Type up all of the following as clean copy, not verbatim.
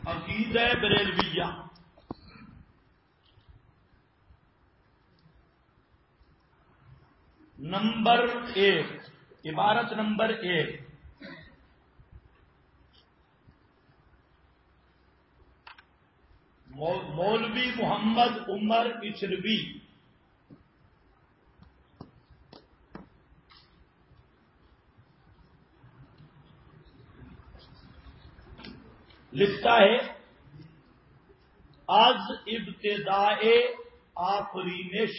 عقیدہ بریلویہ نمبر 1، عبارت نمبر 1، مولوی محمد عمر اچھروی لکھتا ہے از ابتداء آفرینش،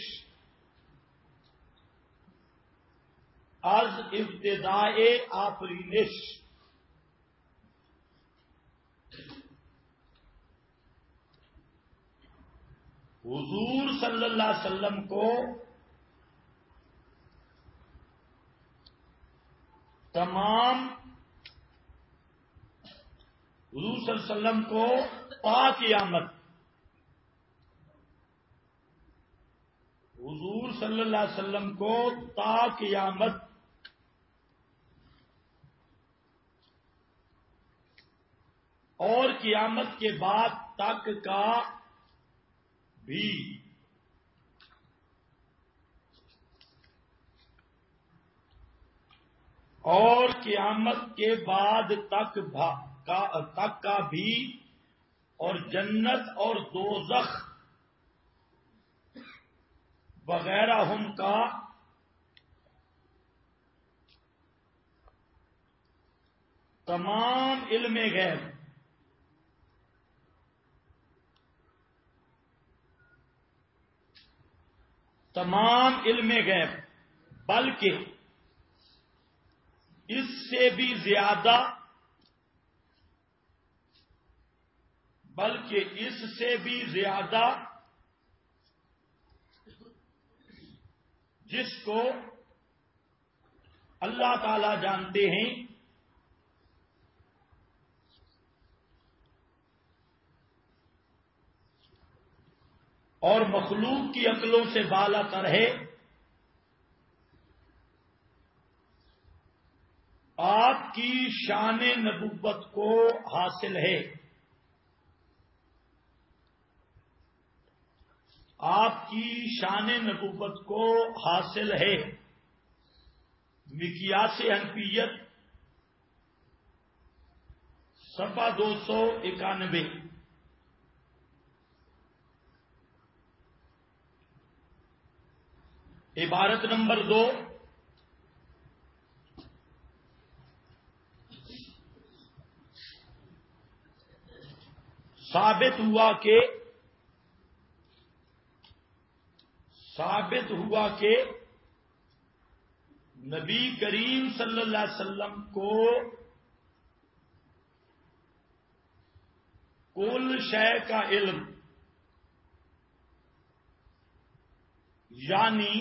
از ابتداء آفرینش حضور صلی اللہ علیہ وسلم کو تمام حضور صلی اللہ علیہ وسلم کو تا قیامت، حضور صلی اللہ علیہ وسلم کو تا قیامت اور قیامت کے بعد تک کا بھی اور قیامت کے بعد تک کا بھی اور جنت اور دوزخ وغیرہ ہم کا تمام علم غیب، تمام علم غیب، بلکہ اس سے بھی زیادہ، بلکہ اس سے بھی زیادہ جس کو اللہ تعالی جانتے ہیں، اور مخلوق کی عقلوں سے بالا تر ہے، آپ کی شان نبوت کو حاصل ہے، آپ کی شان نبوت کو حاصل ہے۔ مقیاس حنفیت صفحہ 291، عبارت نمبر 2، ثابت ہوا کہ نبی کریم صلی اللہ علیہ وسلم کو کل شے کا علم، یعنی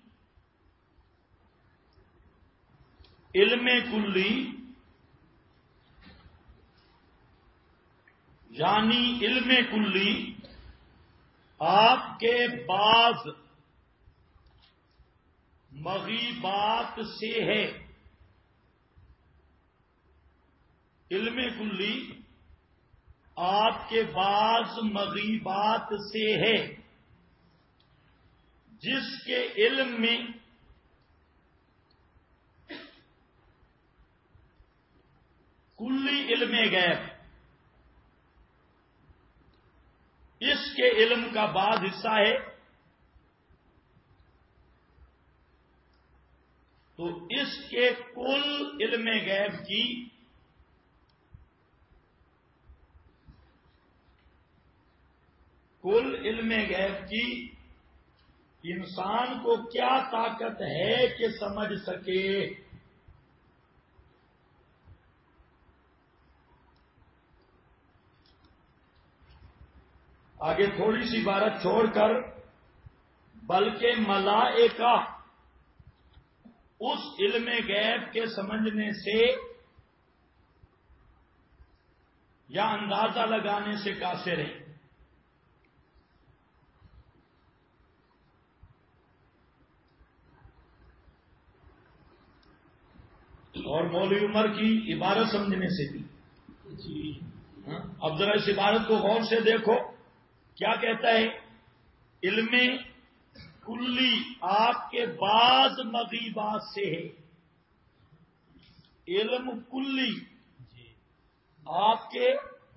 علم کلی، یعنی علم کلی آپ کے بعض مغیبات سے ہے، علم کلی آپ کے بعض مغیبات سے ہے، جس کے علم میں کلی علم غیب، اس کے علم کا بعض حصہ ہے، تو اس کے کل علم غیب کی انسان کو کیا طاقت ہے کہ سمجھ سکے؟ آگے تھوڑی سی عبارت چھوڑ کر، بلکہ ملائکہ اس علم غیب کے سمجھنے سے یا اندازہ لگانے سے قاصر ہیں، اور مولوی عمر کی عبارت سمجھنے سے بھی۔ اب ذرا اس عبارت کو غور سے دیکھو، کیا کہتا ہے؟ علم کلی آپ کے بعض مغیبات سے ہے. علم کلی آپ کے،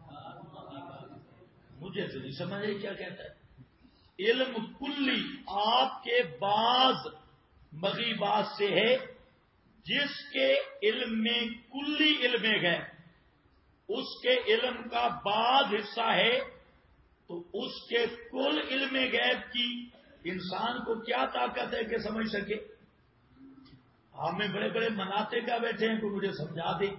مجھے تو نہیں سمجھ آئی کیا کہتا ہے. علم کلی آپ کے بعض مغیبات سے ہے، جس کے علم میں کلی علم غیب، اس کے علم کا بعض حصہ ہے، تو اس کے کل علم غیب کی انسان کو کیا طاقت ہے کہ سمجھ سکے؟ ہمیں بڑے بڑے مناتے کا بیٹھے ہیں، کوئی مجھے سمجھا دے.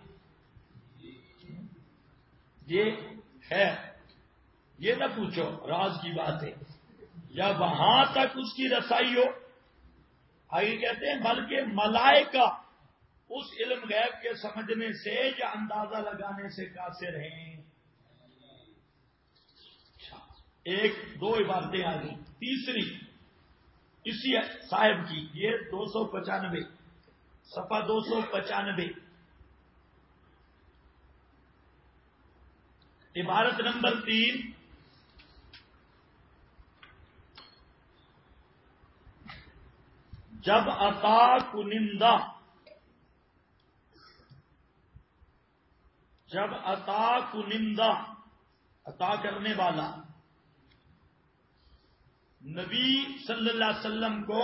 یہ ہے، یہ نہ پوچھو راز کی بات ہے، یا وہاں تک اس کی رسائی ہو. آگے کہتے ہیں بلکہ ملائکہ اس علم غیب کے سمجھنے سے یا اندازہ لگانے سے قاصر ہیں. ایک دو عبارتیں آ گئی. تیسری اسی صاحب کی، یہ 295 صفحہ 295 عبارت نمبر 3. جب عطا کنندہ، جب عطا کنندہ، عطا کرنے والا نبی صلی اللہ علیہ وسلم کو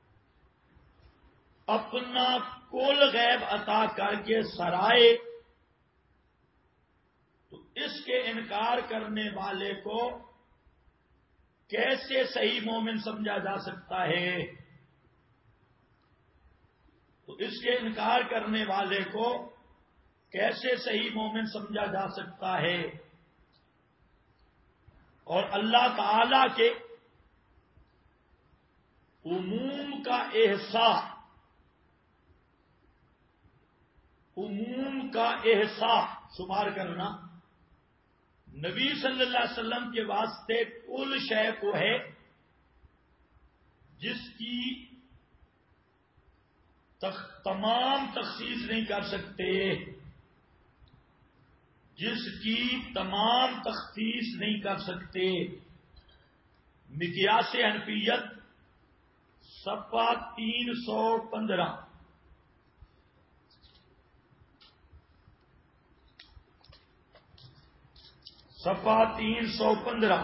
اپنا کل غیب عطا کر کے سرائے، تو اس کے انکار کرنے والے کو کیسے صحیح مومن سمجھا جا سکتا ہے؟ تو اس کے انکار کرنے والے کو کیسے صحیح مومن سمجھا جا سکتا ہے؟ اور اللہ تعالی کے عموم کا احساس، عموم کا احساس شمار کرنا نبی صلی اللہ علیہ وسلم کے واسطے کل شے کو ہے جس کی تمام تخصیص نہیں کر سکتے، جس کی تمام تخصیص نہیں کر سکتے. مقیاس حنفیت صفحہ 315، صفحہ 315.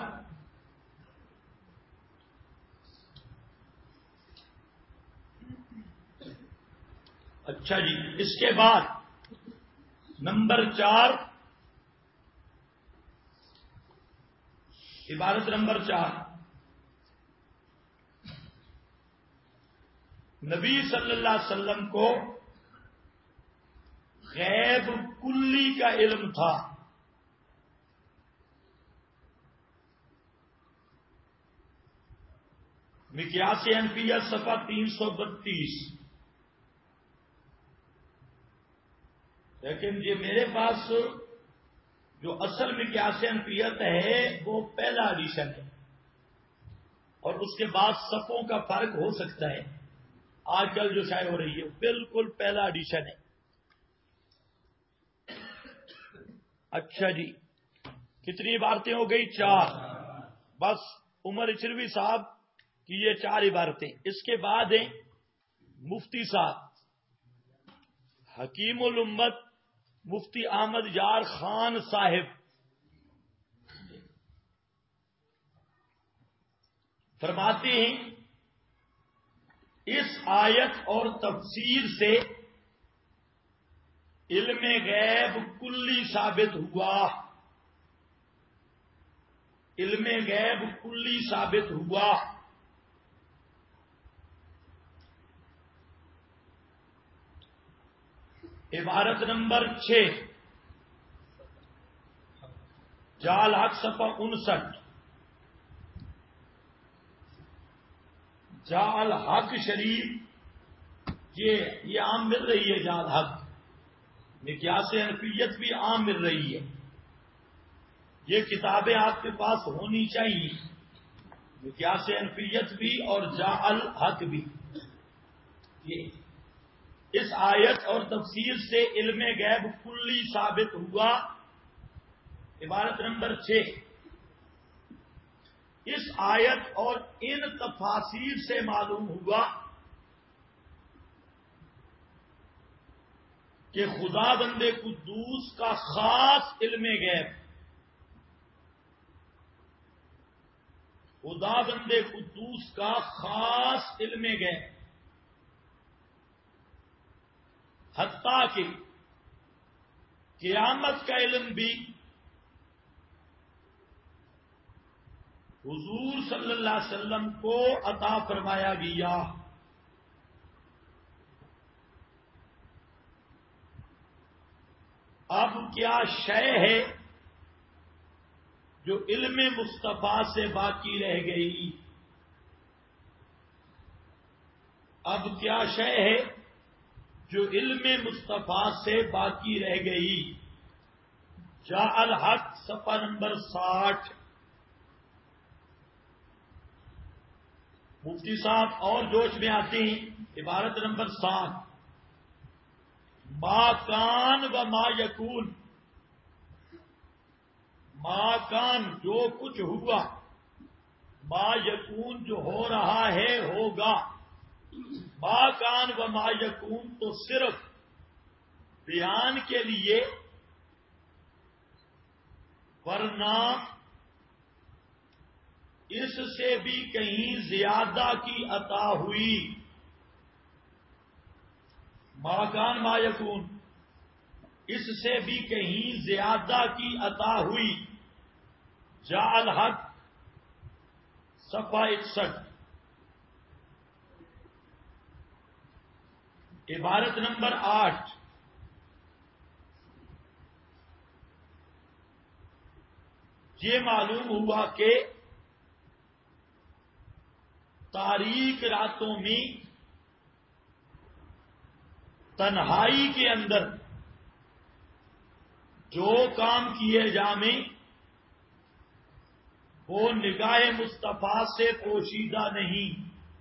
اچھا جی، اس کے بعد نمبر 4، عبارت نمبر 4. نبی صلی اللہ علیہ وسلم کو غیب کلی کا علم تھا. مقیاس حنفیت صفحہ 332. لیکن یہ میرے پاس جو اصل مقیاس حنفیت ہے وہ پہلا ایڈیشن ہے، اور اس کے بعد صفوں کا فرق ہو سکتا ہے. آج کل جو شائع ہو رہی ہے بالکل پہلا ایڈیشن ہے. اچھا جی، کتنی عبارتیں ہو گئی؟ 4. بس عمر اچروی صاحب کی یہ 4 عبارتیں. اس کے بعد ہیں مفتی صاحب، حکیم الامت مفتی احمد یار خان صاحب. فرماتے ہیں اس آیت اور تفسیر سے علم غیب کلی ثابت ہوا، علم غیب کلی ثابت ہوا. عبارت نمبر 6، جال حق صفحہ 59. جال حق شریف یہ عام مل رہی ہے. جال حق مقیاس حنفیت بھی عام مل رہی ہے. یہ کتابیں آپ کے پاس ہونی چاہیے، مقیاس حنفیت بھی اور جال حق بھی. یہ اس آیت اور تفسیر سے علم غیب کلی ثابت ہوا عبارت نمبر 6، اس آیت اور ان تفاسیر سے معلوم ہوا کہ خدا بندے قدوس کا خاص علم غیب، خدا بندے قدوس کا خاص علم غیب، حتیٰ کہ قیامت کا علم بھی حضور صلی اللہ علیہ وسلم کو عطا فرمایا گیا۔ اب کیا شے ہے جو علم مصطفیٰ سے باقی رہ گئی؟ اب کیا شے ہے جو علم مصطفیٰ سے باقی رہ گئی؟ جاء الحق صفحہ نمبر 60۔ مفتی صاحب اور جوش میں آتے ہیں، عبارت نمبر 7، ما کان و ما یکون، ما کان جو کچھ ہوا، ما یکون جو ہو رہا ہے ہوگا۔ ما کان و ما یکون تو صرف بیان کے لیے، ورنہ اس سے بھی کہیں زیادہ کی عطا ہوئی۔ ما کان ما یکون، اس سے بھی کہیں زیادہ کی عطا ہوئی۔ جاء الحق صفحہ 61، عبارت نمبر 8، یہ معلوم ہوا کہ تاریک راتوں میں تنہائی کے اندر جو کام کیے جامیں وہ نگاہ مصطفیٰ سے پوشیدہ نہیں۔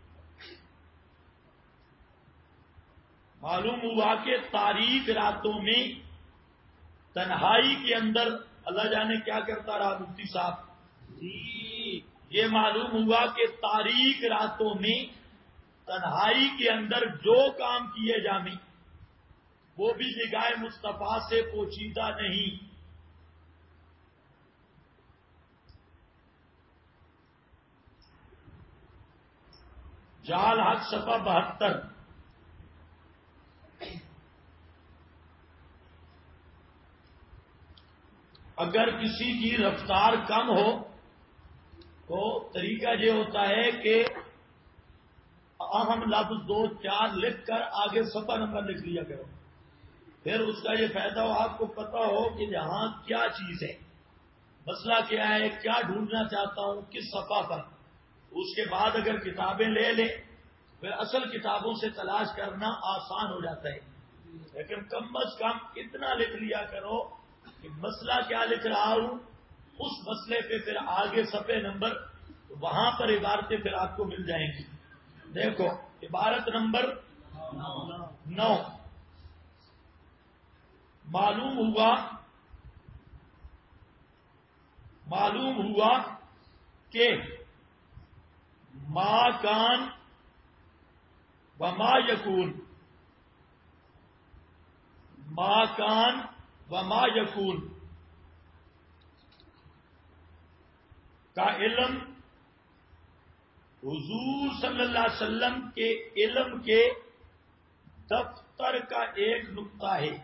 معلوم ہوا کہ تاریک راتوں میں تنہائی کے اندر اللہ جانے کیا کرتا رہا مفتی صاحب جی، یہ معلوم ہوا کہ تاریک راتوں میں تنہائی کے اندر جو کام کیے جامیں وہ بھی نگاہ مصطفیٰ سے پوشیدہ نہیں۔ جال حق صفحہ 72، اگر کسی کی رفتار کم ہو تو طریقہ یہ ہوتا ہے کہ اہم لفظ 2-4 لکھ کر آگے صفحہ نمبر لکھ لیا کرو، پھر اس کا یہ فائدہ ہو آپ کو پتا ہو کہ یہاں کیا چیز ہے، مسئلہ کیا ہے، کیا ڈھونڈنا چاہتا ہوں کس صفحہ پر۔ اس کے بعد اگر کتابیں لے لیں پھر اصل کتابوں سے تلاش کرنا آسان ہو جاتا ہے، لیکن کم از کم اتنا لکھ لیا کرو کہ مسئلہ کیا لکھ رہا ہوں، اس مسئلے پہ پھر آگے صفحے نمبر وہاں پر عبارتیں پھر آپ کو مل جائیں گی۔ دیکھو عبارت نمبر 9، معلوم ہوا کہ ما کان و ما یکون، ما کان و ما یکون کا علم حضور صلی اللہ علیہ وسلم کے علم کے دفتر کا ایک نقطہ ہے۔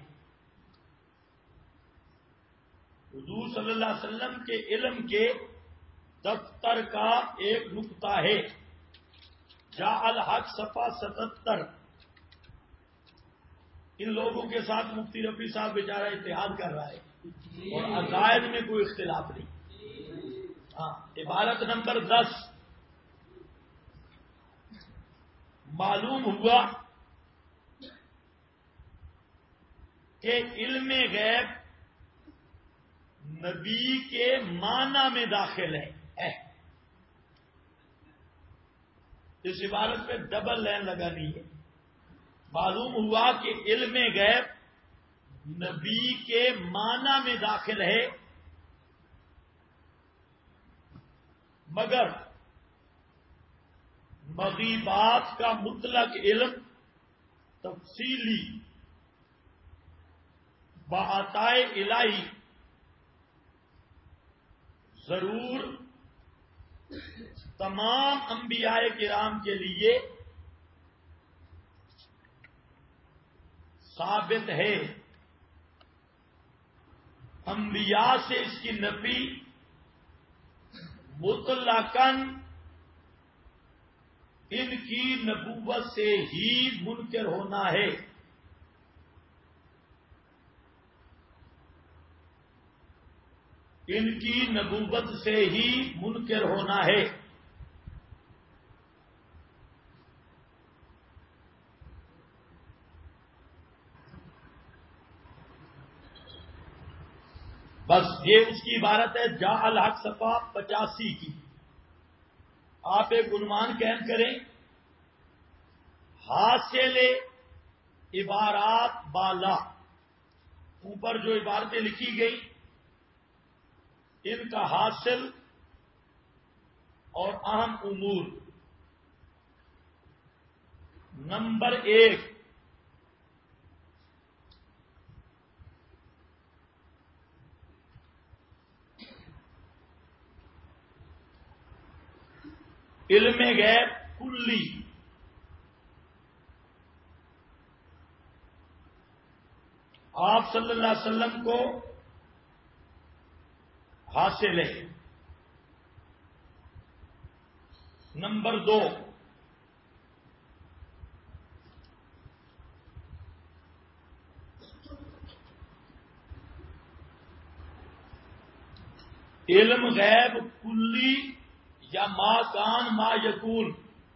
حضور صلی اللہ علیہ وسلم کے علم کے دفتر کا ایک نقطہ ہے۔ جاء الحق صفحہ 77، ان لوگوں کے ساتھ مفتی رفیع صاحب بیچارہ اتحاد کر رہا ہے اور عقائد میں کوئی اختلاف نہیں۔ ہاں، عبارت نمبر 10، معلوم ہوا کہ علم غیب نبی کے معنی میں داخل ہے۔ اس عبارت پہ ڈبل لائن لگانی ہے۔ معلوم ہوا کہ علم غیب نبی کے معنی میں داخل ہے، مگر مغیبات کا مطلق علم تفصیلی بعطائے الہی ضرور تمام انبیاء کرام کے لیے ثابت ہے. انبیاء سے اس کی نفی مطلقاً ان کی نبوت سے ہی منکر ہونا ہے. ان کی نبوت سے ہی منکر ہونا ہے. بس یہ اس کی عبارت ہے. جا الحق صفحہ 85 کی. آپ ایک عنوان قائم کریں، حاصل عبارات بالا. اوپر جو عبارتیں لکھی گئی ان کا حاصل اور اہم امور. نمبر 1، علم غیب کلی. آپ صلی اللہ علیہ وسلم کو حاصل ہے. نمبر 2، علم غیب کلی یا ما کان ما یکون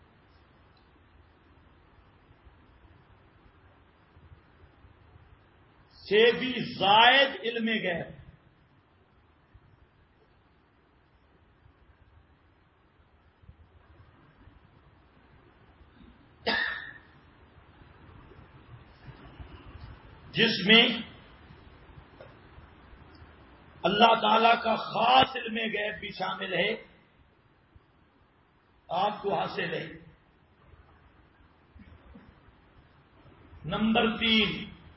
سے بھی زائد علم غیب. جس میں اللہ تعالی کا خاص علم غیب بھی شامل ہے، آپ کو حاصل ہے. نمبر 3،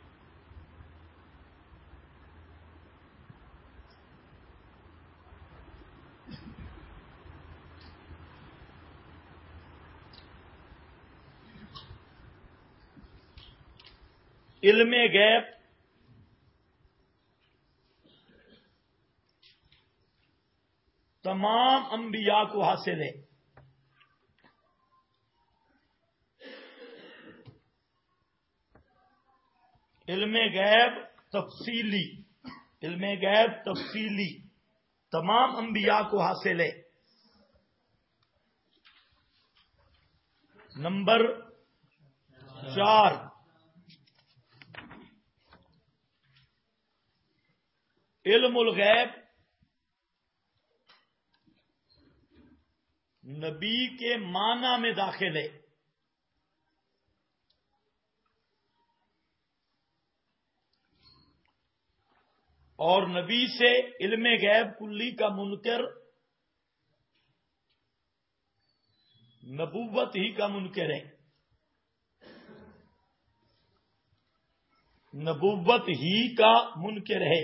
علم غیب تمام انبیاء کو حاصل ہے. علم غیب تفصیلی، علم غیب تفصیلی تمام انبیاء کو حاصل ہے. نمبر 4، علم الغیب نبی کے معنی میں داخل ہے. اور نبی سے علم غیب کلی کا منکر نبوت ہی کا منکر ہے. نبوت ہی کا منکر ہے.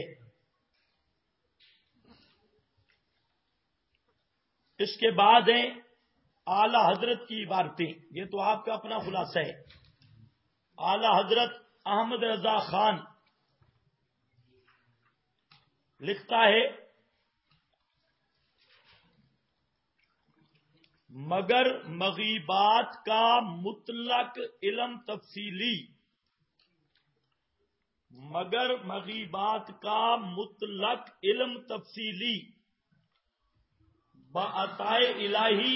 اس کے بعد ہیں اعلی حضرت کی عبارتیں. یہ تو آپ کا اپنا خلاصہ ہے. اعلی حضرت احمد رضا خان لکھتا ہے، مگر مغیبات کا مطلق علم تفصیلی، مگر مغیبات کا مطلق علم تفصیلی بعطائے الہی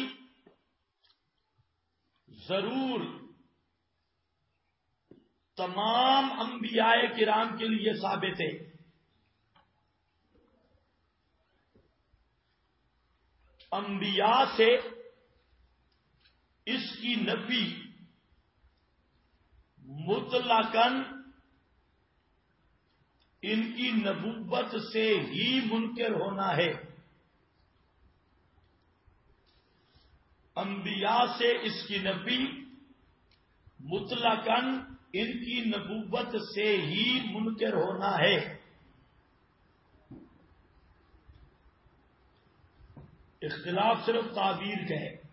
ضرور تمام انبیاء کرام کے لیے ثابت ہے. انبیاء سے اس کی نفی مطلقاً ان کی نبوت سے ہی منکر ہونا ہے. انبیاء سے اس کی نفی مطلقاً ان کی نبوت سے ہی منکر ہونا ہے. اختلاف صرف تعبیر کا ہے.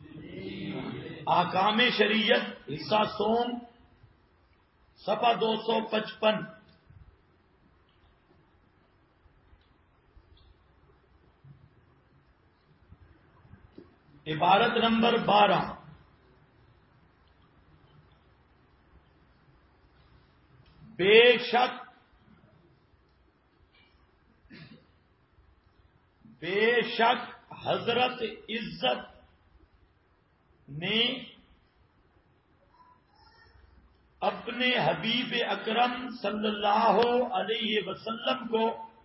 احکام شریعت حصہ سوم صفحہ 255. عبارت نمبر 12. بے شک حضرت عزت نے اپنے حبیب اکرم صلی اللہ علیہ وسلم کو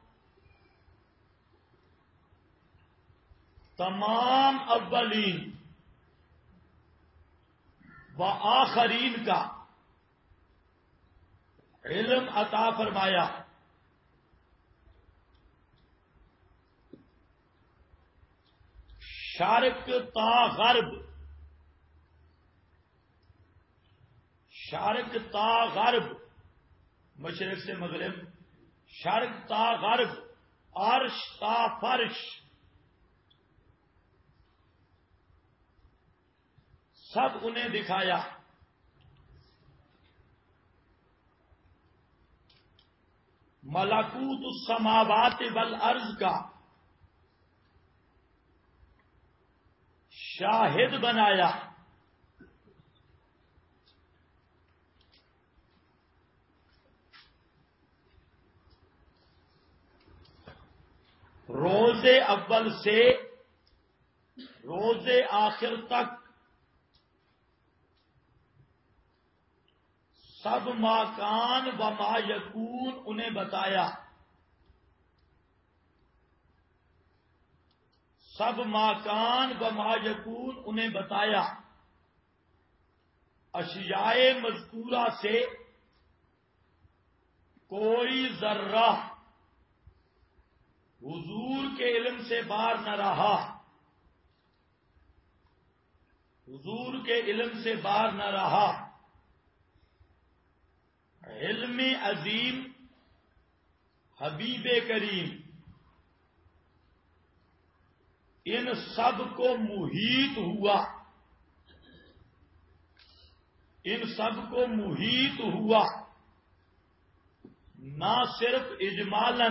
تمام اولین و آخرین کا علم عطا فرمایا. شرق تا غرب، شرق تا غرب، مشرق سے مغرب، شرق تا غرب، عرش تا فرش، سب انہیں دکھایا. ملکوت السماوات والارض کا شاہد بنایا. روز اول سے روز آخر تک سب ما کان و ما یکون انہیں بتایا. سب ما کان و ما یکون انہیں بتایا. اشیاء مذکورہ سے کوئی ذرہ حضور کے علم سے باہر نہ رہا. حضور کے علم سے باہر نہ رہا. علم عظیم حبیب کریم ان سب کو محیط ہوا. ان سب کو محیط ہوا. نہ صرف اجمالاً،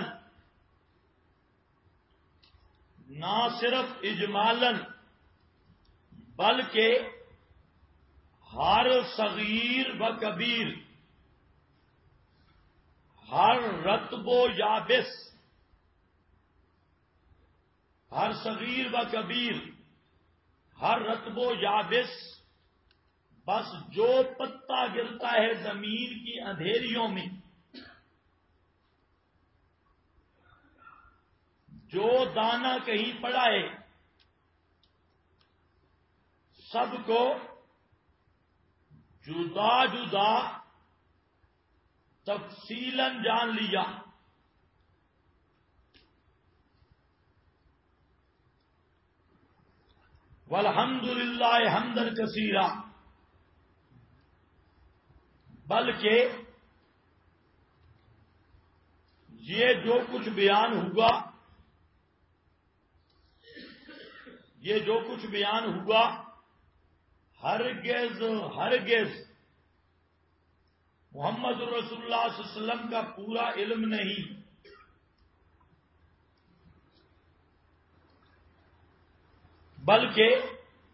نہ صرف اجمالاً بلکہ ہر صغیر و کبیر، ہر رطب و یابس، ہر صغیر و کبیر، ہر رطب و یابس، بس جو پتا گرتا ہے زمین کی اندھیریوں میں، جو دانہ کہیں پڑا ہے، سب کو جدا جدا تفصیلاً جان لیا. والحمدللہ حمدً کثیرا. بلکہ یہ جو کچھ بیان ہوا، یہ جو کچھ بیان ہوا ہرگز ہرگز محمد رسول اللہ صلی اللہ علیہ وسلم کا پورا علم نہیں، بلکہ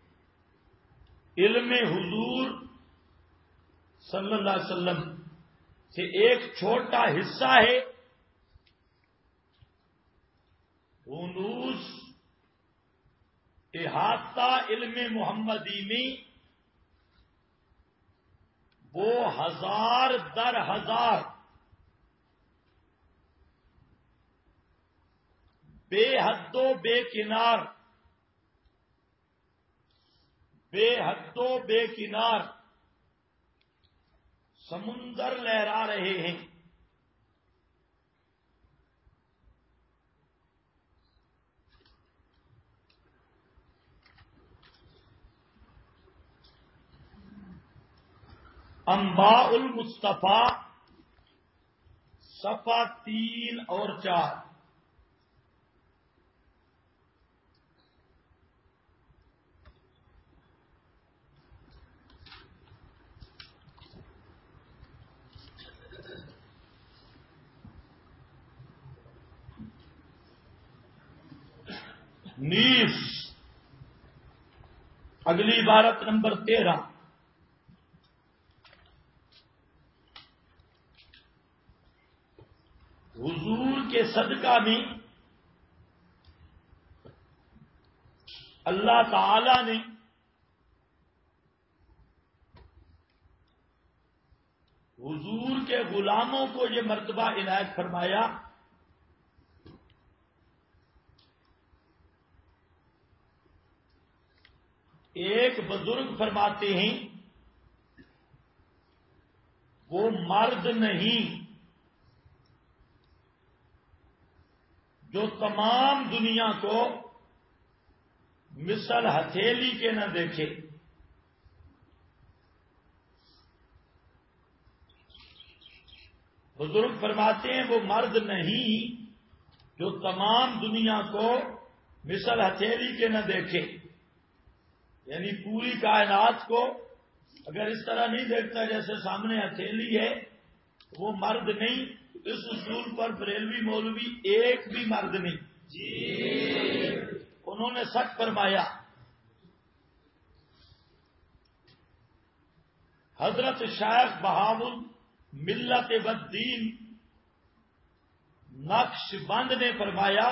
علم حضور صلی اللہ علیہ وسلم سے ایک چھوٹا حصہ ہے. انوس احاطہ علم محمدی میں وہ ہزار در ہزار بے حد و بے کنار، بے حد و بے کنار سمندر لہرا رہے ہیں. انباء المصطفیٰ صفحہ 3 اور 4. نیز اگلی عبارت نمبر 13. حضور کے صدقہ میں اللہ تعالی نے حضور کے غلاموں کو یہ مرتبہ عنایت فرمایا ایک بزرگ فرماتے ہیں وہ مرد نہیں جو تمام دنیا کو مثل ہتھیلی کے نہ دیکھے. بزرگ فرماتے ہیں وہ مرد نہیں جو تمام دنیا کو مثل ہتھیلی کے نہ دیکھے، یعنی پوری کائنات کو اگر اس طرح نہیں دیکھتا جیسے سامنے ہتھیلی ہے وہ مرد نہیں. اس اصول پر بریلوی مولوی ایک بھی مرد نہیں. انہوں نے سچ فرمایا. حضرت شیخ بہاول ملت والدین نقش بند نے فرمایا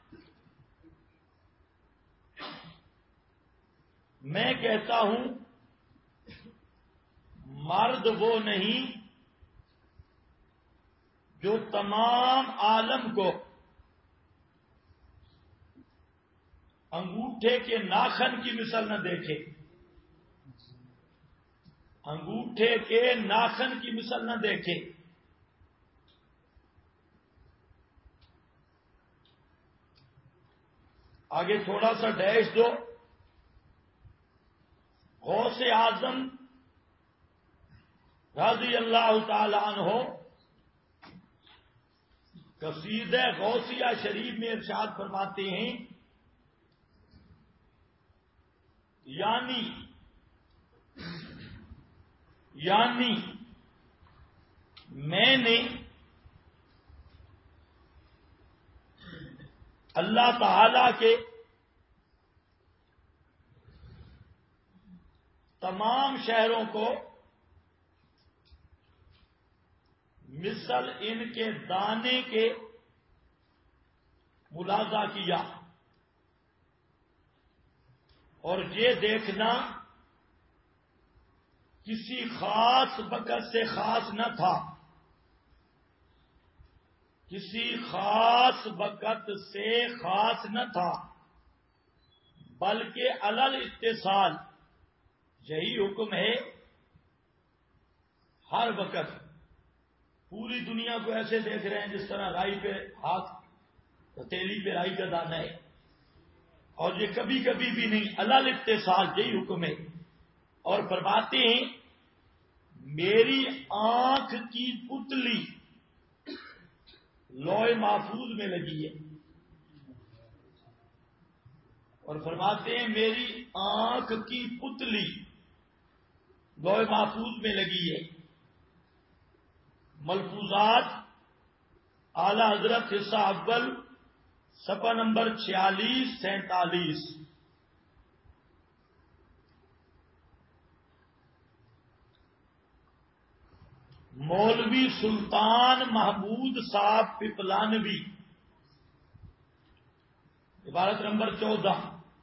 میں کہتا ہوں مرد وہ نہیں جو تمام عالم کو انگوٹھے کے ناخن کی مثل نہ دیکھے. انگوٹھے کے ناخن کی مثل نہ دیکھے. آگے تھوڑا سا ڈیش دو. غوث اعظم رضی اللہ تعالی عنہ قصیدہ غوثیہ شریف میں ارشاد فرماتے ہیں یعنی میں نے اللہ تعالی کے تمام شہروں کو مثل ان کے دانے کے ملاحظہ کیا اور یہ دیکھنا کسی خاص وقت سے خاص نہ تھا، کسی خاص وقت سے خاص نہ تھا بلکہ علل اتصال یہی حکم ہے. ہر وقت پوری دنیا کو ایسے دیکھ رہے ہیں جس طرح رائی پہ ہاتھ ہتھیلی پہ رائی کا دانہ ہے، اور یہ کبھی کبھی بھی نہیں، علل اتصال یہی حکم ہے. اور فرماتے ہیں میری آنکھ کی پتلی لوح محفوظ میں لگی ہے. اور فرماتے ہیں میری آنکھ کی پتلی لوح محفوظ میں لگی ہے. ملفوظات اعلی حضرت حصہ اول صفحہ نمبر 46-47. مولوی سلطان محمود صاحب پپلانوی عبارت نمبر 14.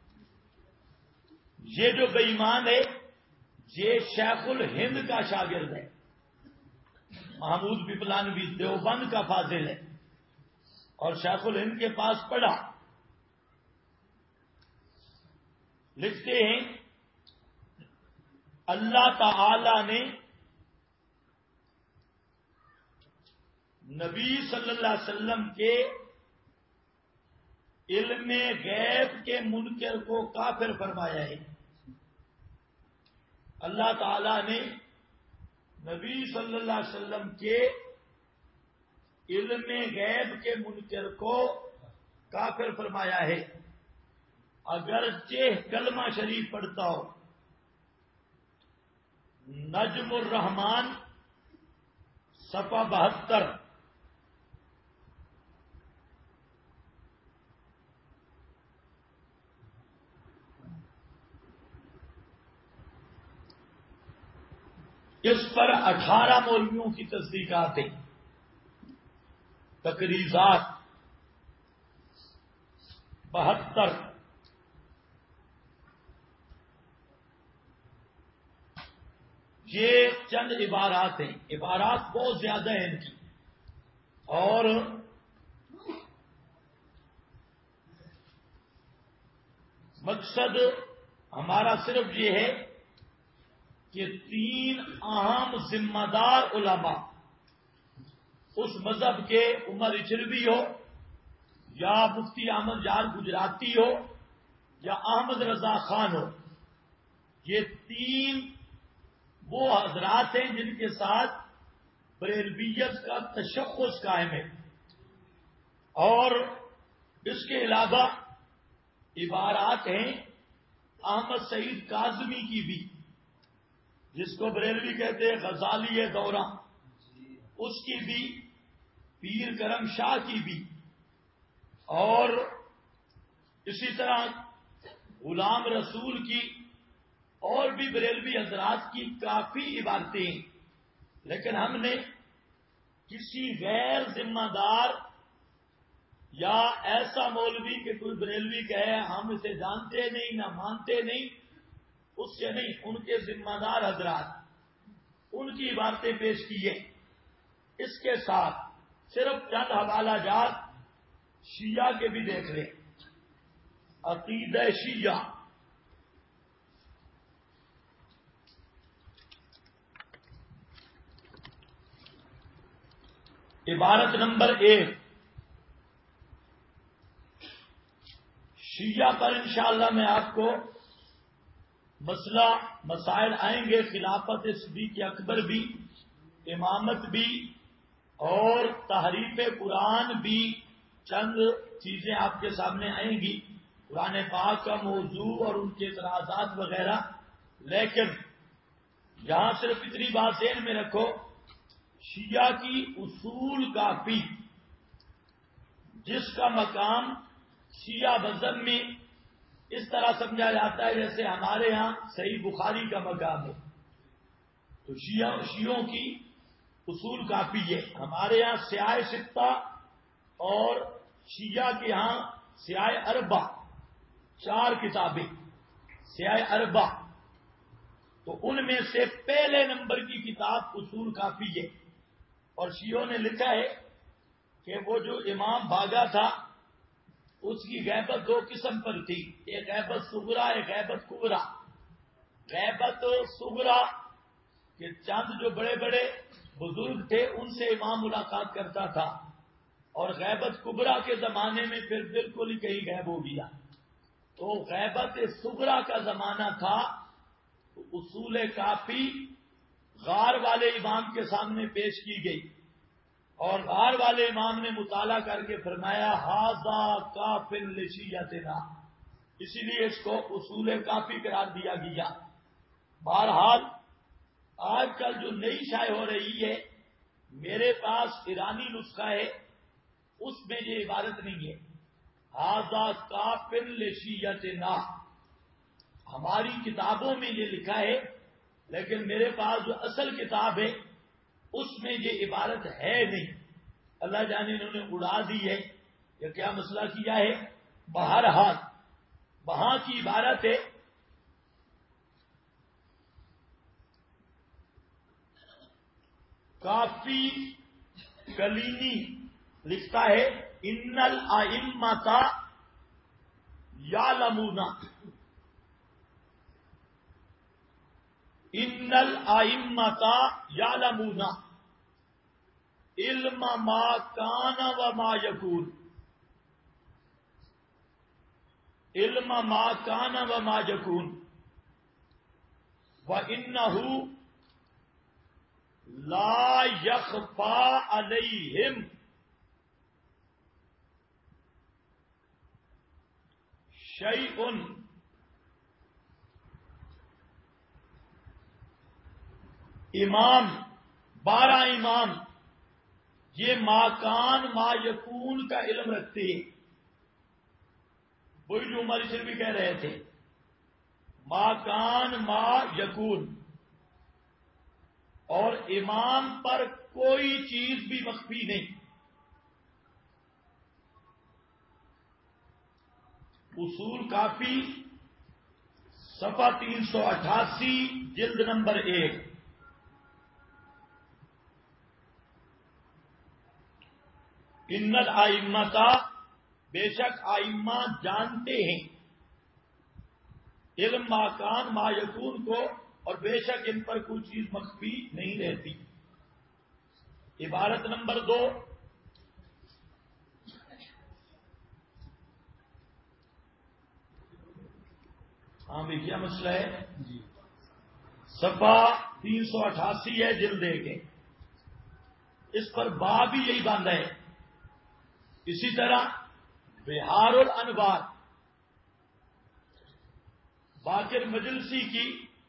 یہ جو بے ایمان ہے یہ شیخ الہند کا شاگرد ہے. محمود پپلانوی دیوبند کا فاضل ہے اور شیخ الہند کے پاس پڑھا. لکھتے ہیں اللہ تعالی نے نبی صلی اللہ علیہ وسلم کے علم غیب کے منکر کو کافر فرمایا ہے. اللہ تعالی نے نبی صلی اللہ علیہ وسلم کے علم غیب کے منکر کو کافر فرمایا ہے، اگرچہ کلمہ شریف پڑھتا ہو۔ نجم الرحمان صفحہ 72۔ اس پر 18 مولویوں کی تصدیقات ہیں، تقریضات 72۔ یہ چند عبارات ہیں، عبارات بہت زیادہ ہیں ان کی، اور مقصد ہمارا صرف یہ ہے کہ 3 اہم ذمہ دار علماء اس مذہب کے، عمر اچھلوی ہو یا مفتی احمد یار گجراتی ہو یا احمد رضا خان ہو، یہ 3 وہ حضرات ہیں جن کے ساتھ بریلویت کا تشخص قائم ہے۔ اور اس کے علاوہ عبارات ہیں احمد سعید کاظمی کی بھی، جس کو بریلوی کہتے ہیں غزالی دورہ، اس کی بھی، پیر کرم شاہ کی بھی، اور اسی طرح غلام رسول کی، اور بھی بریلوی حضرات کی کافی عبارتیں ہیں۔ لیکن ہم نے کسی غیر ذمہ دار یا ایسا مولوی کہ کوئی بریلوی کہے ہم اسے جانتے نہیں نہ مانتے نہیں، اس سے نہیں، ان کے ذمہ دار حضرات ان کی عبارتیں پیش کی ہیں۔ اس کے ساتھ صرف چند حوالہ جات شیعہ کے بھی دیکھ لیں۔ عقیدہ شیعہ، عبارت نمبر 1، شیعہ پر انشاءاللہ میں آپ کو مسئلہ مسائل آئیں گے، خلافت صدیق اکبر بھی، امامت بھی، اور تحریف قرآن بھی، چند چیزیں آپ کے سامنے آئیں گی، قرآن پاک کا موضوع اور ان کے اعتراضات وغیرہ۔ لیکن یہاں صرف اتنی بات ذہن میں رکھو، شیعہ کی اصول کافی، جس کا مقام شیعہ مذہب میں اس طرح سمجھا جاتا ہے جیسے ہمارے ہاں صحیح بخاری کا مقام ہے، تو شیعوں کی اصول کافی ہے۔ ہمارے یہاں سیاہ ستہ اور شیعہ کے ہاں سیاہ اربع، 4 کتابیں سیاہ اربع، تو ان میں سے پہلے نمبر کی کتاب اصول کافی ہے۔ اور شیعوں نے لکھا ہے کہ وہ جو امام بھاگا تھا اس کی غیبت 2 قسم پر تھی، ایک غیبت صغرا، ایک غیبت کبرا۔ غیبت صغرا کہ چند جو بڑے بڑے بزرگ تھے ان سے امام ملاقات کرتا تھا، اور غیبت کبرا کے زمانے میں پھر بالکل ہی کہیں غائب ہو گیا۔ تو غیبت صغرا کا زمانہ تھا، تو اصول کافی غار والے امام کے سامنے پیش کی گئی، اور غار والے امام نے مطالعہ کر کے فرمایا ھذا کافٍ لشیعتنا، اسی لیے اس کو اصول کافی قرار دیا گیا۔ بہرحال آج کل جو نئی شائع ہو رہی ہے، میرے پاس ایرانی نسخہ ہے، اس میں یہ عبارت نہیں ہے، ھذا کافٍ لشیعتنا، ہماری کتابوں میں یہ لکھا ہے، لیکن میرے پاس جو اصل کتاب ہے اس میں یہ عبارت ہے نہیں، اللہ جانے انہوں نے اڑا دی ہے یا کیا مسئلہ کیا ہے۔ بہرحال وہاں کی عبارت ہے کافی کلینی لکھتا ہے ان الائمۃ یعلمون، ان الائمۃ یعلمون علم ما کان و ما یکون، علم ما کان و ما یکون، وانہ لا یخفا علیہم شیء، امام 12 امام یہ ما کان ما یکون کا علم رکھتے ہیں. وہی جو ہماری صرف بھی کہہ رہے تھے، ما کان ما یکون، اور امام پر کوئی چیز بھی مخفی نہیں. اصول کافی صفحہ 388 جلد نمبر 1. ان الائمۃ، بے شک ائمہ جانتے ہیں علم ما کان ما یکون کو، اور بے شک ان پر کوئی چیز مخفی نہیں رہتی. عبارت نمبر 2، ہاں بھی کیا مسئلہ ہے؟ صفحہ 388 ہے جلد 1. اس پر باب بھی یہی باندھا ہے. اسی طرح بہار الانوار باقر مجلسی کی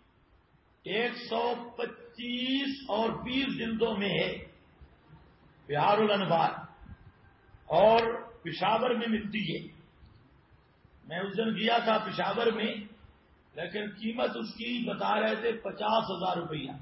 125 اور 20 جلدوں میں ہے بہار الانوار، اور پشاور میں ملتی ہے. میں اس دن گیا تھا پشاور میں، لیکن قیمت اس کی بتا رہے تھے 50,000 روپیہ.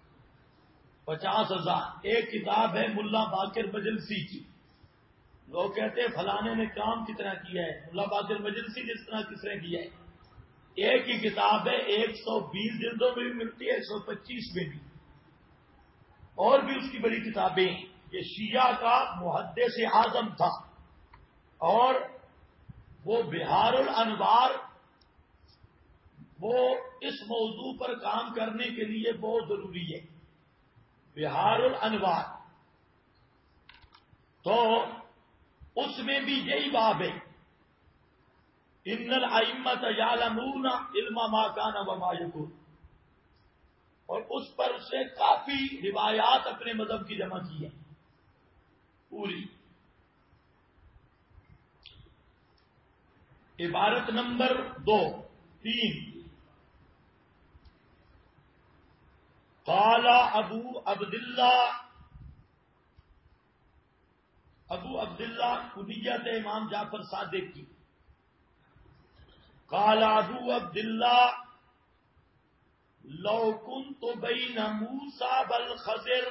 50,000 ایک کتاب ہے ملا باقر مجلسی کی. لوگ کہتے ہیں فلانے نے کام کتنا کیا ہے، ملا باقر مجلسی جس طرح کس نے کیا ہے. ایک ہی کتاب ہے، 120 جلدوں میں بھی ملتی ہے، 125 میں بھی، اور بھی اس کی بڑی کتابیں. یہ شیعہ کا محدث اعظم تھا، اور وہ بہار الانوار وہ اس موضوع پر کام کرنے کے لیے بہت ضروری ہے. بہار الانوار تو اس میں بھی یہی باب ہے، ان الائمۃ یعلمون علم ما کان وما یکون، اور اس پر اس نے کافی روایات اپنے مذہب کی جمع کی ہے پوری. عبارت نمبر 3، قال ابو عبداللہ کنیت امام جعفر صادق کی. قال ابو عبداللہ لو کنت بین موسیٰ والخضر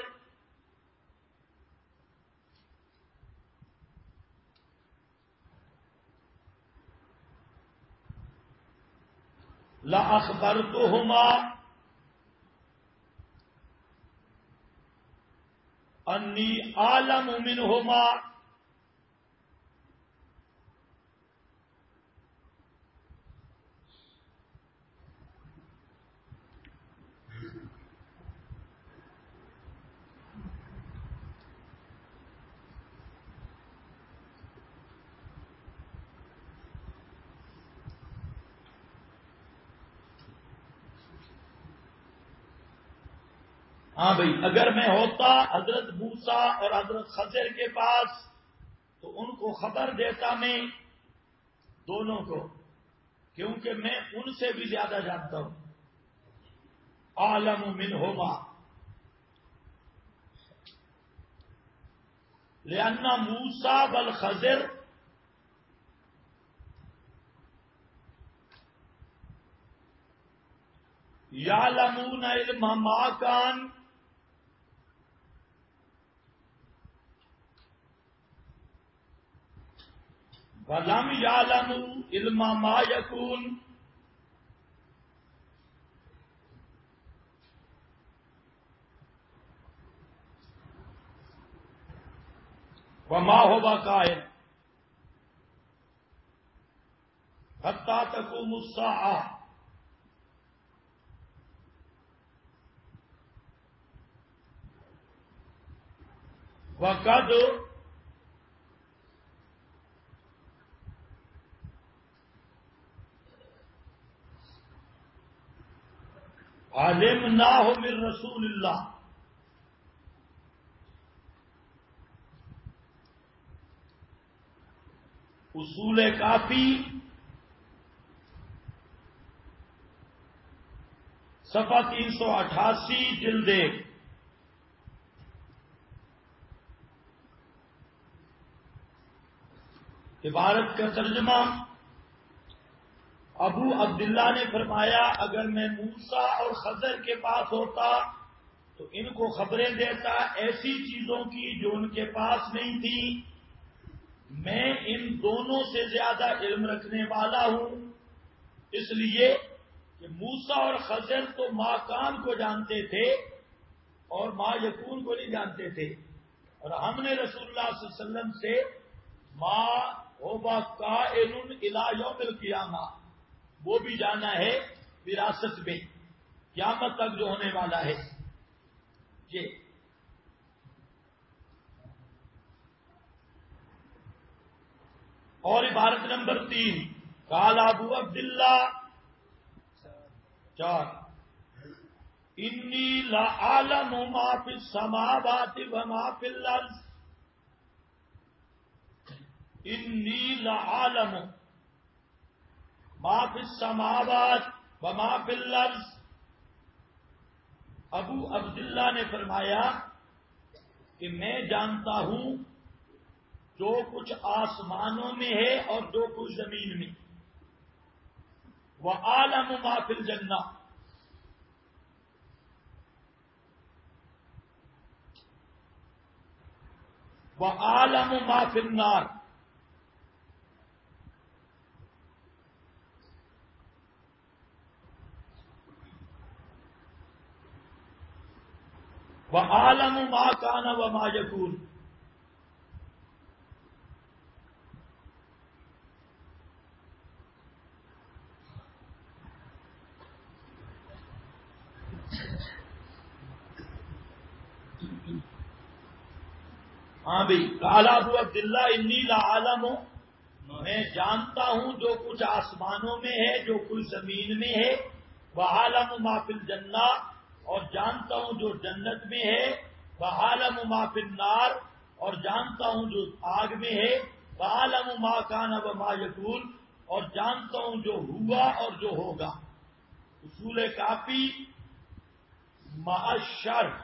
لأخبرتہما انی عالم منہما. ہاں بھائی، اگر میں ہوتا حضرت موسیٰ اور حضرت خضر کے پاس تو ان کو خبر دیتا میں دونوں کو، کیونکہ میں ان سے بھی زیادہ جانتا ہوں. عالم منہما لأن موسیٰ والخضر یعلمون علم ما کان ولم یعلموا علم ما یکون. وما هو قائم حتی تقوم الساعة. وقد علمناہ من رسول اللہ اصول کافی صفحہ 388 جلد 1۔ عبارت کا ترجمہ، ابو عبداللہ نے فرمایا اگر میں موسیٰ اور خضر کے پاس ہوتا تو ان کو خبریں دیتا ایسی چیزوں کی جو ان کے پاس نہیں تھی۔ میں ان دونوں سے زیادہ علم رکھنے والا ہوں، اس لیے کہ موسیٰ اور خضر تو ما کان کو جانتے تھے اور ما یکون کو نہیں جانتے تھے، اور ہم نے رسول اللہ صلی اللہ علیہ وسلم سے ما ہوبا کائن الی یوم القیامہ وہ بھی جانا ہے وراثت میں، قیامت تک جو ہونے والا ہے۔ یہ اور عبارت نمبر 3، قال ابو عبداللہ 4 انی لأعلم ما فی السماوات وما فی الارض، انی لأعلم ما فی السماوات وما فی الارض۔ ابو عبداللہ نے فرمایا کہ میں جانتا ہوں جو کچھ آسمانوں میں ہے اور جو کچھ زمین میں، وَأَعْلَمُ مَا فِي الْجَنَّةِ، وَأَعْلَمُ مَا فِي النَّارِ، وَأَعْلَمُ مَا كَانَ وَمَا يَكُونُ۔ ہاں بھائی، قال ابو عبداللہ انی لأعلم، میں جانتا ہوں جو کچھ آسمانوں میں ہے جو کچھ زمین میں ہے، وَأَعْلَمُ مَا فِي الْجَنَّةِ، اور جانتا ہوں جو جنت میں ہے، وَأَعْلَمُ مَا فِي النَّارِ، اور جانتا ہوں جو آگ میں ہے، وَأَعْلَمُ مَا كَانَ وَمَا يَكُونُ، اور جانتا ہوں جو ہوا اور جو ہوگا۔ اصول کافی مع الشرح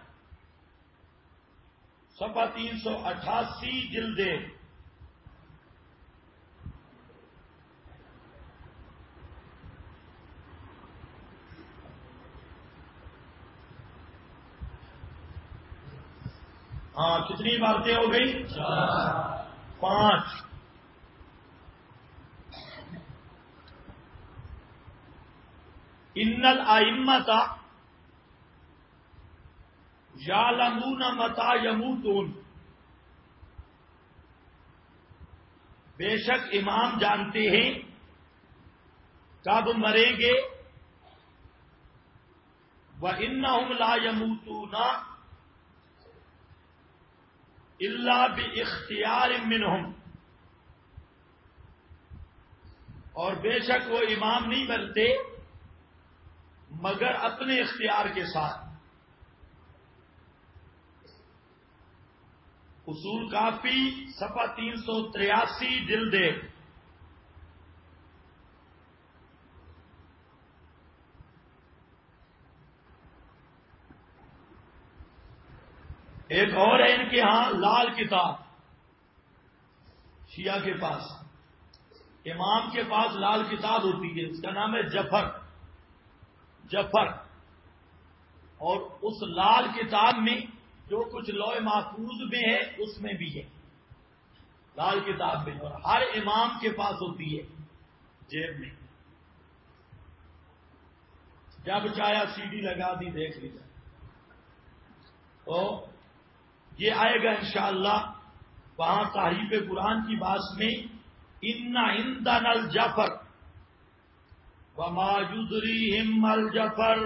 صفحہ 388 جلد 1۔ ہاں کتنی باتیں ہو گئی؟ 5۔ ان الائمۃ یعلمون متی یموتون، بے شک امام جانتے ہیں کب مریں گے، وَإِنَّهُمْ لَا يَمُوتُونَ إِلَّا بِإِخْتِيَارٍ مِّنْهُمْ، اور بے شک وہ امام نہیں مرتے مگر اپنے اختیار کے ساتھ۔ اصول کافی صفحہ 383 جلد 1۔ ایک اور ہے ان کے ہاں لال کتاب، شیعہ کے پاس امام کے پاس لال کتاب ہوتی ہے، اس کا نام ہے جفر، اور اس لال کتاب میں جو کچھ لوح محفوظ میں ہے اس میں بھی ہے لال کتاب میں، اور ہر امام کے پاس ہوتی ہے جیب میں، جب چاہے سی ڈی لگا دی دیکھ لیجیے۔ تو یہ آئے گا انشاءاللہ وہاں تحریف قرآن کی بات میں، ان عندنا الجفر وما یدریہم الجفر،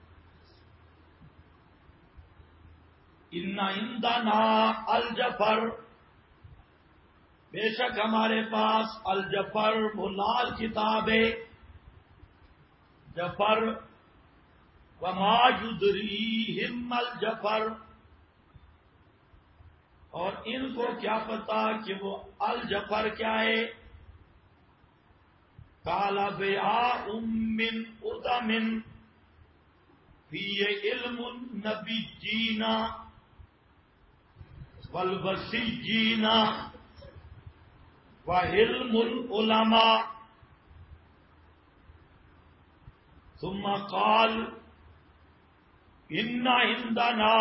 ان عندنا الجفر، بے شک ہمارے پاس الجفر وہ لال کتاب ہے، جفر، وما یدریہم الجفر، اور ان کو کیا پتا کہ وہ الجفر کیا ہے، قال بیا من ادم فی علم النبیین والوصیین وعلم العلماء ثم قال ان عندنا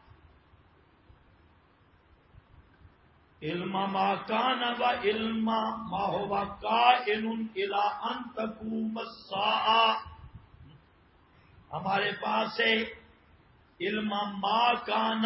علم ما کان و علم ما هو کائن الی ان تقوم الساعہ، ہمارے پاس ہے علم ما کان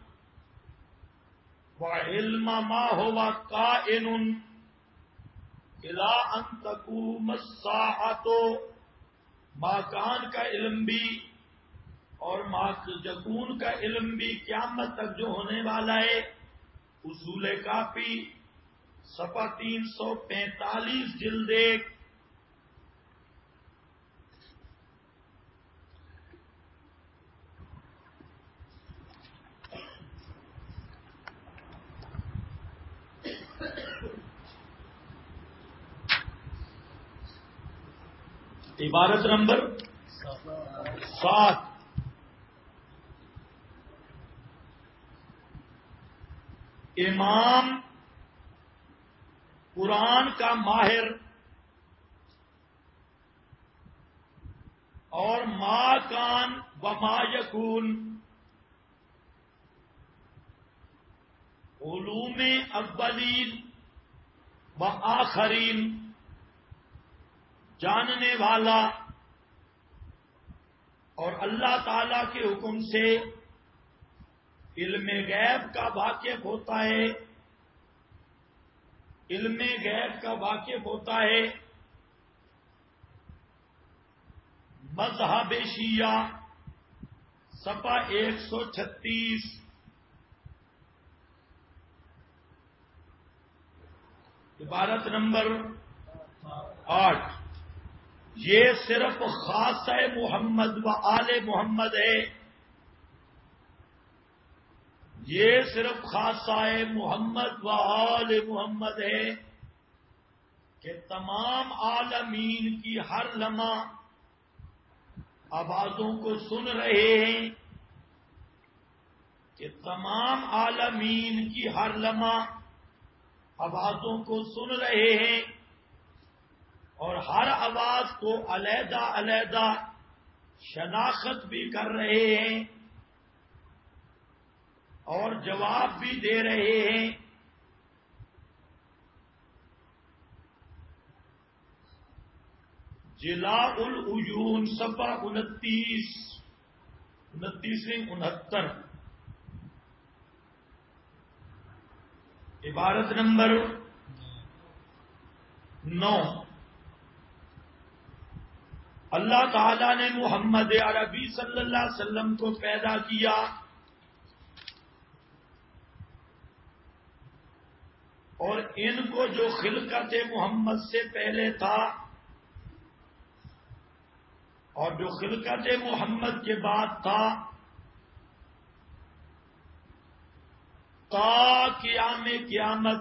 و علم ما هو کائن الی ان تقوم الساعہ، ما کان کا علم بھی اور ما یکون کا علم بھی قیامت تک جو ہونے والا ہے۔ اصول کافی صفحہ 345 جلد 1۔ عبارت نمبر 7۔ امام قرآن کا ماہر اور ما کان و ما یکون علوم اولین و آخرین جاننے والا اور اللہ تعالی کے حکم سے علم غیب کا واقف ہوتا ہے، علم غیب کا واقف ہوتا ہے۔ مذہب شیعہ صفحہ 136۔ عبارت نمبر 8۔ یہ صرف خاصہ محمد و آل محمد ہے، یہ صرف خاصہ محمد و آل محمد ہے کہ تمام عالمین کی ہر لمحہ آوازوں کو سن رہے ہیں، کہ تمام عالمین کی ہر لمحہ آوازوں کو سن رہے ہیں اور ہر آواز کو علیحدہ علیحدہ شناخت بھی کر رہے ہیں اور جواب بھی دے رہے ہیں۔ جلاء العیون صفحہ 29 سے 69۔ عبارت نمبر 9۔ اللہ تعالی نے محمد عربی صلی اللہ علیہ وسلم کو پیدا کیا اور ان کو جو خلقت محمد سے پہلے تھا اور جو خلقت محمد کے بعد تھا تا قیامت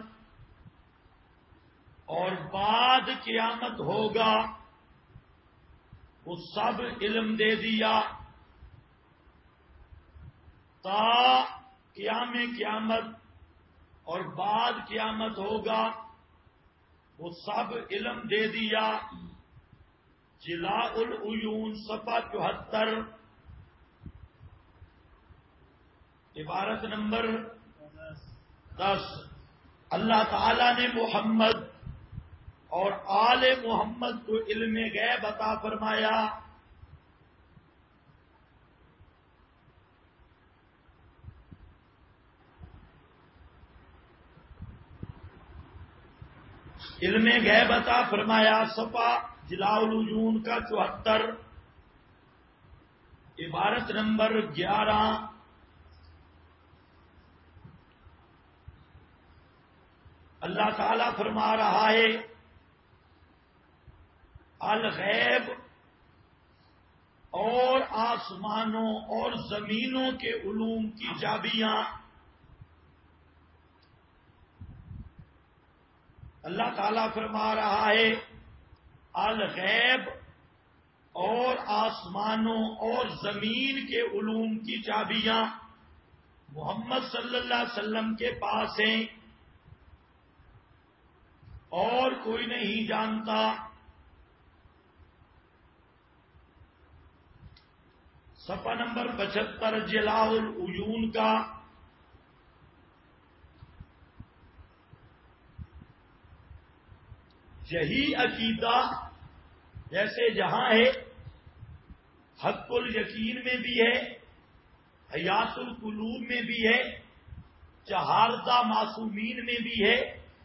اور بعد قیامت ہوگا، وہ سب علم دے دیا۔ تا قیامت اور بعد قیامت ہوگا، وہ سب علم دے دیا۔ جلاء العیون صفحہ 74۔ عبارت نمبر 10۔ اللہ تعالی نے محمد اور آل محمد کو علم غیب عطا فرمایا۔ علم غیب عطا فرمایا صفحہ جلاء العیون کا 74۔ عبارت نمبر 11۔ اللہ تعالیٰ فرما رہا ہے الغیب اور آسمانوں اور زمینوں کے علوم کی چابیاں اللہ تعالیٰ فرما رہا ہے الغیب اور آسمانوں اور زمین کے علوم کی چابیاں محمد صلی اللہ علیہ وسلم کے پاس ہیں اور کوئی نہیں جانتا. صفحہ نمبر 75 جلاء العیون کا یہی عقیدہ جیسے جہاں ہے حق الیقین میں بھی ہے، حیات القلوب میں بھی ہے، چہارزہ معصومین میں بھی ہے،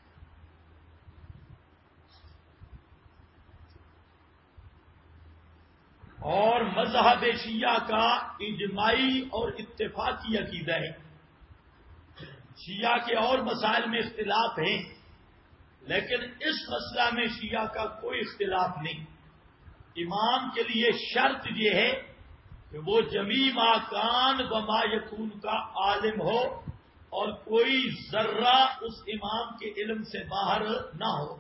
اور مذہب شیعہ کا اجماعی اور اتفاقی عقیدہ ہے. شیعہ کے اور مسائل میں اختلاف ہیں لیکن اس مسئلہ میں شیعہ کا کوئی اختلاف نہیں. امام کے لیے شرط یہ ہے کہ وہ جمیع ما کان و ما یکون کا عالم ہو اور کوئی ذرہ اس امام کے علم سے باہر نہ ہو.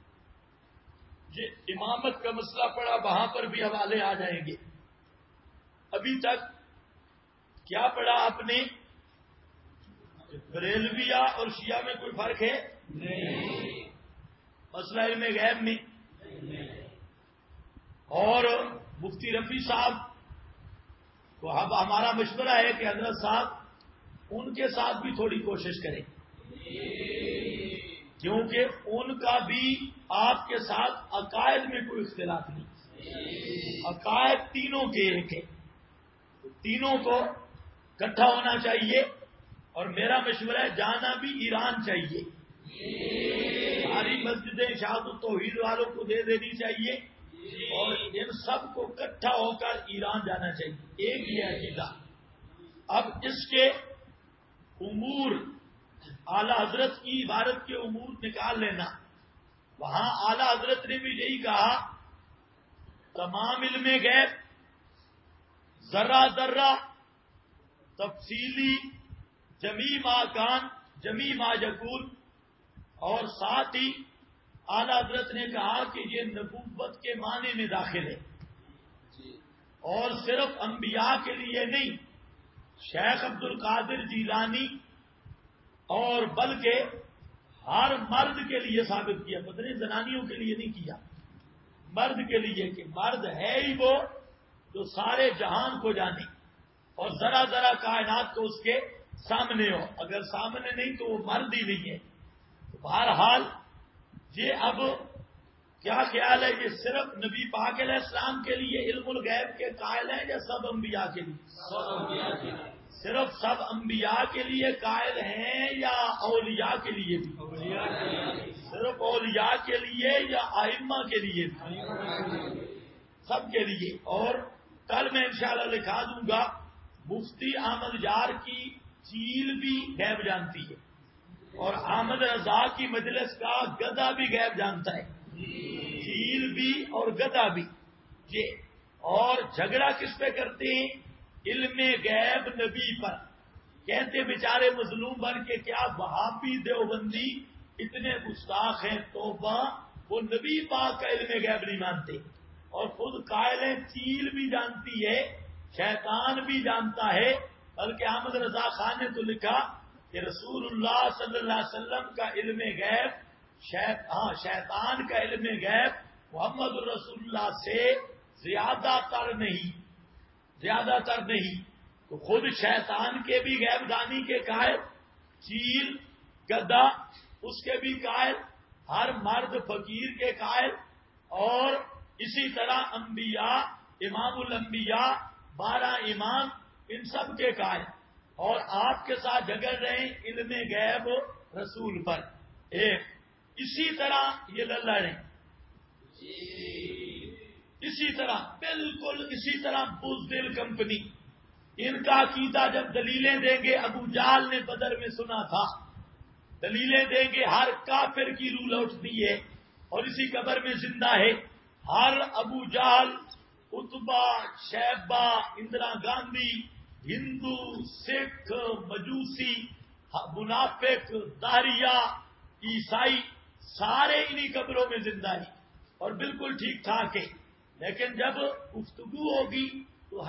یہ امامت کا مسئلہ پڑا، وہاں پر بھی حوالے آ جائیں گے. ابھی تک کیا پڑھا آپ نے؟ بریلویہ اور شیعہ میں کوئی فرق ہے؟ نہیں. مسئلہ علم غیب میں. اور مفتی رفیع صاحب کو اب ہمارا مشورہ ہے کہ حضرت صاحب ان کے ساتھ بھی تھوڑی کوشش کریں، کیونکہ ان کا بھی آپ کے ساتھ عقائد میں کوئی اختلاف نہیں. عقائد تینوں کے ایک ہے، تینوں کو اکٹھا ہونا چاہیے. اور میرا مشورہ ہے جانا بھی ایران چاہیے. ساری مسجدیں شہادت التوحید والوں کو دے دینی چاہیے اور ان سب کو اکٹھا ہو کر ایران جانا چاہیے. ایک ہی عقیدہ. اب اس کے امور اعلی حضرت کی عبارت کے امور نکال لینا. وہاں اعلی حضرت نے بھی یہی کہا تمام علم غیب، ذرہ ذرہ، تفصیلی، جمیع ما کان، جمیع ما یکون، اور ساتھ ہی اعلی حضرت نے کہا کہ یہ نبوت کے معنی میں داخل ہے اور صرف انبیاء کے لیے نہیں. شیخ عبد القادر جیلانی اور بلکہ ہر مرد کے لیے ثابت کیا، پتہ نہیں زنانیوں کے لیے نہیں کیا، مرد کے لیے کہ مرد ہے ہی وہ جو سارے جہان کو جانے اور ذرا ذرا کائنات کو اس کے سامنے ہو. اگر سامنے نہیں تو وہ مرد ہی نہیں ہے. بہرحال یہ اب کیا خیال ہے، یہ صرف نبی پاک علیہ السلام کے لیے علم الغیب کے قائل ہیں یا سب انبیاء کے لیے؟ سب انبیاء کے لیے. صرف سب انبیاء کے لیے قائل ہیں یا اولیاء کے لیے بھی؟ اولیاء کے لیے. صرف اولیاء کے لیے یا ائمہ کے لیے بھی؟ سب کے لیے. اور کل میں انشاءاللہ لکھا دوں گا مفتی احمد یار کی چیل بھی غیب جانتی ہے اور احمد رضا کی مجلس کا گدھا بھی غیب جانتا ہے. چیل بھی اور گدھا بھی. یہ اور جھگڑا کس پہ کرتے ہیں؟ علم غیب نبی پر. کہتے بیچارے مظلوم بن کے کیا وہابی دیوبندی اتنے گستاخ ہیں، توبہ، وہ نبی پاک کا علم غیب نہیں مانتے اور خود قائل ہیں چیل بھی جانتی ہے، شیطان بھی جانتا ہے. بلکہ احمد رضا خان نے تو لکھا کہ رسول اللہ صلی اللہ علیہ وسلم کا علم غیب شیطان کا علم غیب محمد الرسول اللہ سے زیادہ تر نہیں. تو خود شیطان کے بھی غیب دانی کے قائل، چیل گدھا اس کے بھی قائل، ہر مرد فقیر کے قائل، اور اسی طرح انبیاء، امام الانبیاء، 12 امام، ان سب کے قائل. اور آپ کے ساتھ جھگڑ رہے ہیں علم غیب رسول پر. ایک اسی طرح یہ لڑیں، اسی طرح بالکل اسی طرح بزدل کمپنی. ان کا عقیدہ جب دلیلیں دیں گے، ابو جہل نے بدر میں سنا تھا، دلیلیں دیں گے ہر کافر کی روح لوٹتی ہے اور اسی قبر میں زندہ ہے. ہر ابو جہل، اتبا، شیبہ، اندرا گاندھی، ہندو، سکھ، مجوسی، منافق، داریہ، عیسائی، سارے انہی قبروں میں زندہ ہیں. اور بالکل ٹھیک ٹھاک ہے، لیکن جب گفتگو ہوگی تو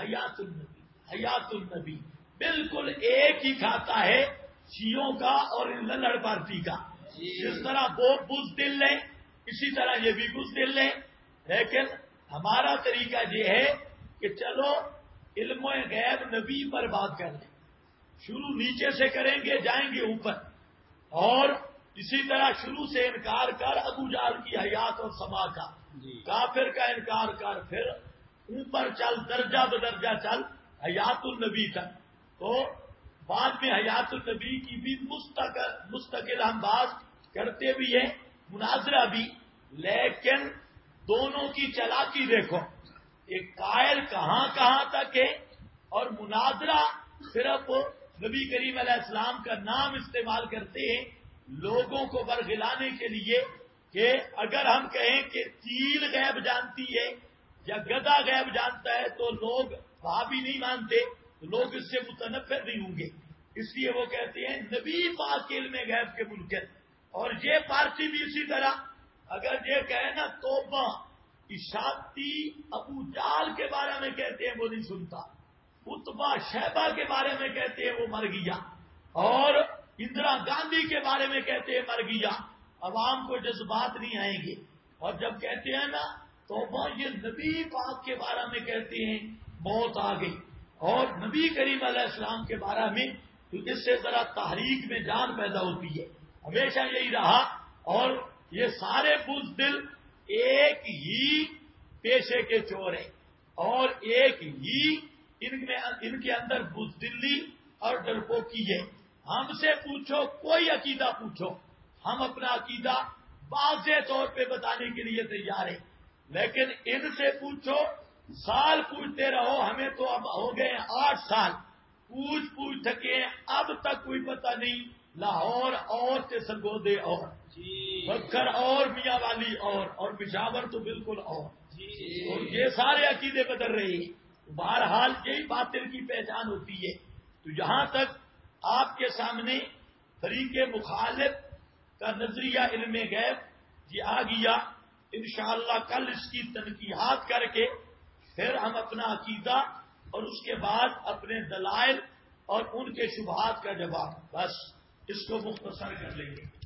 حیات النبی بالکل ایک ہی کھاتا ہے شیعوں کا اور ان للڑ پارٹی کا. جس طرح وہ بزدل ہیں اسی طرح یہ بھی بزدل ہیں. لیکن ہمارا طریقہ یہ ہے کہ چلو علم غیب نبی پر بات کر لیں. شروع نیچے سے کریں گے، جائیں گے اوپر. اور اسی طرح شروع سے انکار کر ابو جہل کی حیات اور سما کا، کافر کا انکار کر، پھر اوپر چل، درجہ بدرجہ چل حیات النبی تک. تو بعد میں حیات النبی کی بھی مستقل ہم بات کرتے بھی ہیں، مناظرہ بھی. لیکن دونوں کی چلاکی دیکھو، ایک قائل کہاں کہاں تک ہے، اور مناظرہ صرف نبی کریم علیہ السلام کا نام استعمال کرتے ہیں لوگوں کو برگلانے کے لیے کہ اگر ہم کہیں کہ چیل غیب جانتی ہے یا گدھا غیب جانتا ہے تو لوگ بھابی نہیں مانتے، تو لوگ اس سے متنفر نہیں ہوں گے. اس لیے وہ کہتے ہیں نبی پاک کے علم غیب کے منکر. اور یہ پارٹی بھی اسی طرح اگر یہ کہے نا توبہ اشاعتی ابو جال کے بارے میں کہتے ہیں وہ نہیں سنتا، اتبا شیبہ کے بارے میں کہتے ہیں وہ مر گیا، اور اندرا گاندھی کے بارے میں کہتے ہیں مر گیا. عوام کو جذبات نہیں آئیں گے. اور جب کہتے ہیں نا توبہ یہ نبی پاک کے بارے میں کہتے ہیں موت آ گئی، اور نبی کریم علیہ السلام کے بارے میں تو اس سے ذرا تحریک میں جان پیدا ہوتی ہے. ہمیشہ یہی رہا. اور یہ سارے بزدل ایک ہی پیشے کے چور ہیں، اور ایک ہی ان کے اندر بزدلی اور ڈرپوکی ہے. ہم سے پوچھو کوئی عقیدہ پوچھو، ہم اپنا عقیدہ واضح طور پہ بتانے کے لیے تیار ہیں. لیکن ان سے پوچھو، سال پوچھتے رہو، ہمیں تو اب ہو گئے 8 سال پوچھ تھکے ہیں، اب تک کوئی پتہ نہیں. لاہور اور سرگودے اور بکر اور میاں والی اور پشاور تو بالکل اور یہ سارے عقیدے بدل رہے ہیں. بہرحال یہی باطل کی پہچان ہوتی ہے. تو یہاں تک آپ کے سامنے فریق مخالف کا نظریہ علم غیب یہ آ گیا. انشاءاللہ کل اس کی تنقیحات کر کے پھر ہم اپنا عقیدہ اور اس کے بعد اپنے دلائل اور ان کے شبہات کا جواب، بس اس کو مختصر کر لیں گے.